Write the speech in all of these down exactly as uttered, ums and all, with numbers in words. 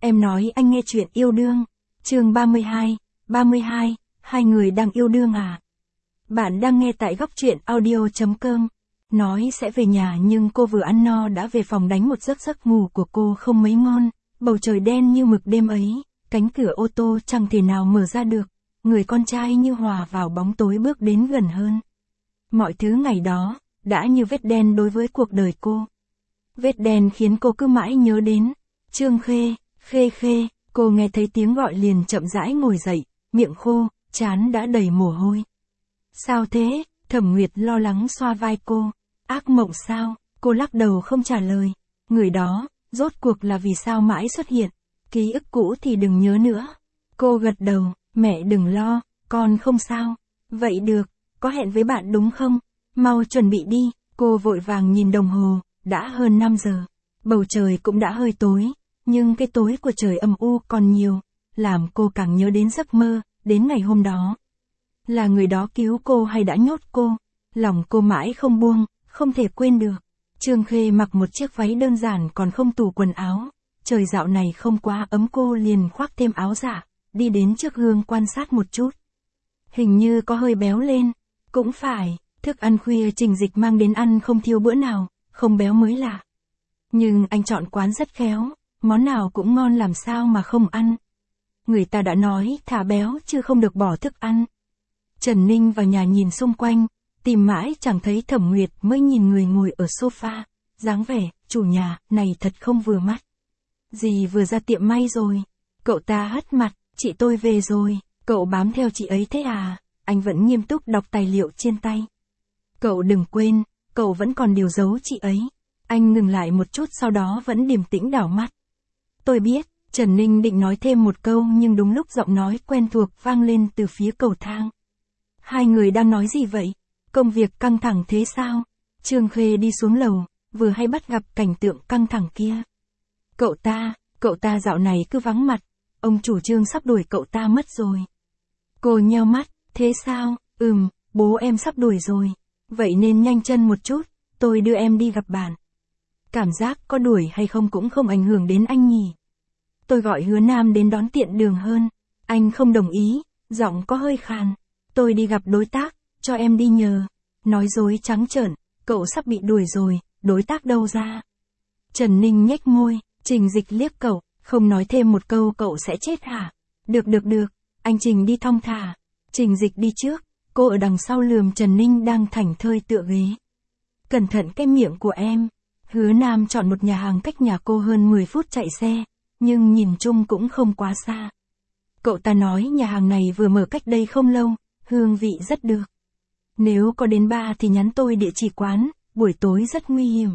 Em nói anh nghe chuyện yêu đương. Chương ba mươi hai, ba mươi hai, hai người đang yêu đương à? Bạn đang nghe tại góc truyện audio chấm com. Nói sẽ về nhà nhưng cô vừa ăn no đã về phòng đánh một giấc giấc ngủ của cô không mấy ngon. Bầu trời đen như mực đêm ấy, cánh cửa ô tô chẳng thể nào mở ra được. Người con trai như hòa vào bóng tối bước đến gần hơn. Mọi thứ ngày đó, đã như vết đen đối với cuộc đời cô. Vết đen khiến cô cứ mãi nhớ đến. Trương Khê, Khê Khê, cô nghe thấy tiếng gọi liền chậm rãi ngồi dậy, miệng khô, trán đã đầy mồ hôi. Sao thế? Thẩm Nguyệt lo lắng xoa vai cô. Ác mộng sao? Cô lắc đầu không trả lời. Người đó, rốt cuộc là vì sao mãi xuất hiện? Ký ức cũ thì đừng nhớ nữa. Cô gật đầu, mẹ đừng lo, con không sao. Vậy được, có hẹn với bạn đúng không? Mau chuẩn bị đi. Cô vội vàng nhìn đồng hồ, đã hơn năm giờ. Bầu trời cũng đã hơi tối, nhưng cái tối của trời âm u còn nhiều, làm cô càng nhớ đến giấc mơ, đến ngày hôm đó. Là người đó cứu cô hay đã nhốt cô? Lòng cô mãi không buông, không thể quên được. Trương Khê mặc một chiếc váy đơn giản còn không tủ quần áo. Trời dạo này không quá ấm cô liền khoác thêm áo dạ, đi đến trước gương quan sát một chút. Hình như có hơi béo lên. Cũng phải, thức ăn khuya Trình Dịch mang đến ăn không thiếu bữa nào, không béo mới lạ. Nhưng anh chọn quán rất khéo, món nào cũng ngon làm sao mà không ăn. Người ta đã nói thả béo chứ không được bỏ thức ăn. Trần Ninh vào nhà nhìn xung quanh, tìm mãi chẳng thấy Thẩm Nguyệt mới nhìn người ngồi ở sofa, dáng vẻ, chủ nhà, này thật không vừa mắt. Dì vừa ra tiệm may rồi. Cậu ta hất mặt, chị tôi về rồi, cậu bám theo chị ấy thế à? Anh vẫn nghiêm túc đọc tài liệu trên tay. Cậu đừng quên, cậu vẫn còn điều giấu chị ấy. Anh ngừng lại một chút sau đó vẫn điềm tĩnh đảo mắt. Tôi biết, Trần Ninh định nói thêm một câu nhưng đúng lúc giọng nói quen thuộc vang lên từ phía cầu thang. Hai người đang nói gì vậy? Công việc căng thẳng thế sao? Trương Khê đi xuống lầu, vừa hay bắt gặp cảnh tượng căng thẳng kia. Cậu ta, cậu ta dạo này cứ vắng mặt, ông chủ Trương sắp đuổi cậu ta mất rồi. Cô nheo mắt, thế sao? Ừm, bố em sắp đuổi rồi. Vậy nên nhanh chân một chút, tôi đưa em đi gặp bạn. Cảm giác có đuổi hay không cũng không ảnh hưởng đến anh nhỉ. Tôi gọi Hứa Nam đến đón tiện đường hơn. Anh không đồng ý, giọng có hơi khàn. Tôi đi gặp đối tác, cho em đi nhờ. Nói dối trắng trợn, cậu sắp bị đuổi rồi, đối tác đâu ra? Trần Ninh nhếch môi, Trình Dịch liếc cậu, không nói thêm một câu cậu sẽ chết hả? Được được được, anh Trình đi thong thả. Trình Dịch đi trước, cô ở đằng sau lườm Trần Ninh đang thảnh thơi tựa ghế. Cẩn thận cái miệng của em. Hứa Nam chọn một nhà hàng cách nhà cô hơn mười phút chạy xe, nhưng nhìn chung cũng không quá xa. Cậu ta nói nhà hàng này vừa mở cách đây không lâu, hương vị rất được. Nếu có đến ba thì nhắn tôi địa chỉ quán, buổi tối rất nguy hiểm.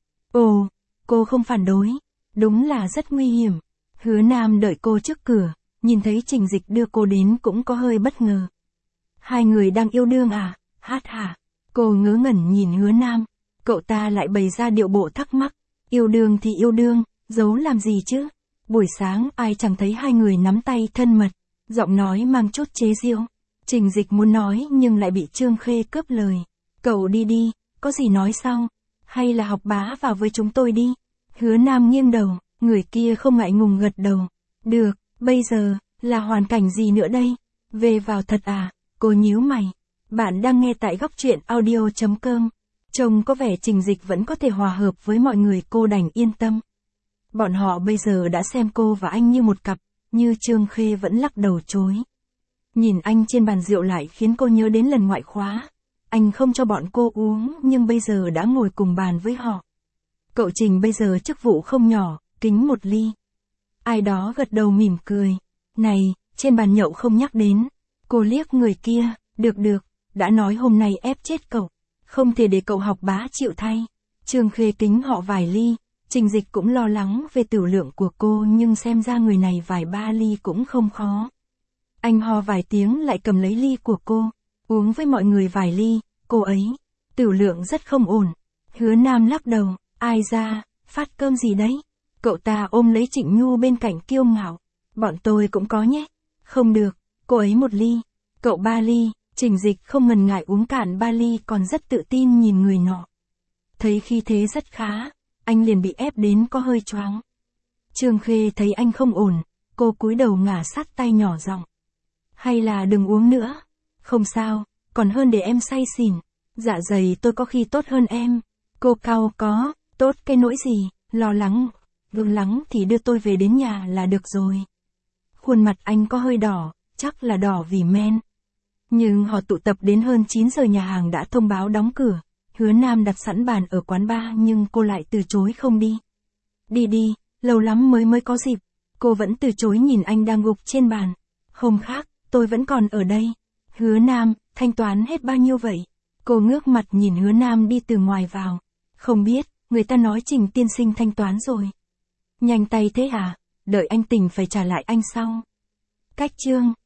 Ồ, cô không phản đối, đúng là rất nguy hiểm. Hứa Nam đợi cô trước cửa, nhìn thấy Trình Dịch đưa cô đến cũng có hơi bất ngờ. Hai người đang yêu đương à? Hát hả? Cô ngớ ngẩn nhìn Hứa Nam. Cậu ta lại bày ra điệu bộ thắc mắc. Yêu đương thì yêu đương, giấu làm gì chứ? Buổi sáng ai chẳng thấy hai người nắm tay thân mật, giọng nói mang chút chế giễu. Trình Dịch muốn nói nhưng lại bị Trương Khê cướp lời. Cậu đi đi, có gì nói sau? Hay là học bá vào với chúng tôi đi? Hứa Nam nghiêng đầu, người kia không ngại ngùng gật đầu. Được, bây giờ, là hoàn cảnh gì nữa đây? Về vào thật à? Cô nhíu mày. Bạn đang nghe tại góc truyện audio chấm com. Trông có vẻ Trình Dịch vẫn có thể hòa hợp với mọi người, cô đành yên tâm. Bọn họ bây giờ đã xem cô và anh như một cặp, như Trương Khê vẫn lắc đầu chối. Nhìn anh trên bàn rượu lại khiến cô nhớ đến lần ngoại khóa. Anh không cho bọn cô uống nhưng bây giờ đã ngồi cùng bàn với họ. Cậu Trình bây giờ chức vụ không nhỏ, kính một ly. Ai đó gật đầu mỉm cười. Này, trên bàn nhậu không nhắc đến. Cô liếc người kia, được được, đã nói hôm nay ép chết cậu. Không thể để cậu học bá chịu thay. Trương Khê kính họ vài ly. Trình Dịch cũng lo lắng về tửu lượng của cô nhưng xem ra người này vài ba ly cũng không khó. Anh ho vài tiếng lại cầm lấy ly của cô, uống với mọi người vài ly, cô ấy, tửu lượng rất không ổn. Hứa Nam lắc đầu, ai ra, phát cơm gì đấy? Cậu ta ôm lấy Trịnh Nhu bên cạnh kiêu ngạo, bọn tôi cũng có nhé. Không được, cô ấy một ly, cậu ba ly. Trình Dịch không ngần ngại uống cạn ba ly còn rất tự tin nhìn người nọ. Thấy khí thế rất khá, anh liền bị ép đến có hơi choáng. Trương Khê thấy anh không ổn, cô cúi đầu ngả sát tay nhỏ giọng. Hay là đừng uống nữa. Không sao, còn hơn để em say xỉn. Dạ dày tôi có khi tốt hơn em. Cô cau có, tốt cái nỗi gì, lo lắng. Vương lắng thì đưa tôi về đến nhà là được rồi. Khuôn mặt anh có hơi đỏ, chắc là đỏ vì men. Nhưng họ tụ tập đến hơn chín giờ nhà hàng đã thông báo đóng cửa. Hứa Nam đặt sẵn bàn ở quán bar nhưng cô lại từ chối không đi. Đi đi, lâu lắm mới mới có dịp. Cô vẫn từ chối nhìn anh đang gục trên bàn. Hôm khác, tôi vẫn còn ở đây. Hứa Nam, thanh toán hết bao nhiêu vậy? Cô ngước mặt nhìn Hứa Nam đi từ ngoài vào. Không biết, người ta nói Trình tiên sinh thanh toán rồi. Nhanh tay thế à? Đợi anh tỉnh phải trả lại anh sau. Cách chương.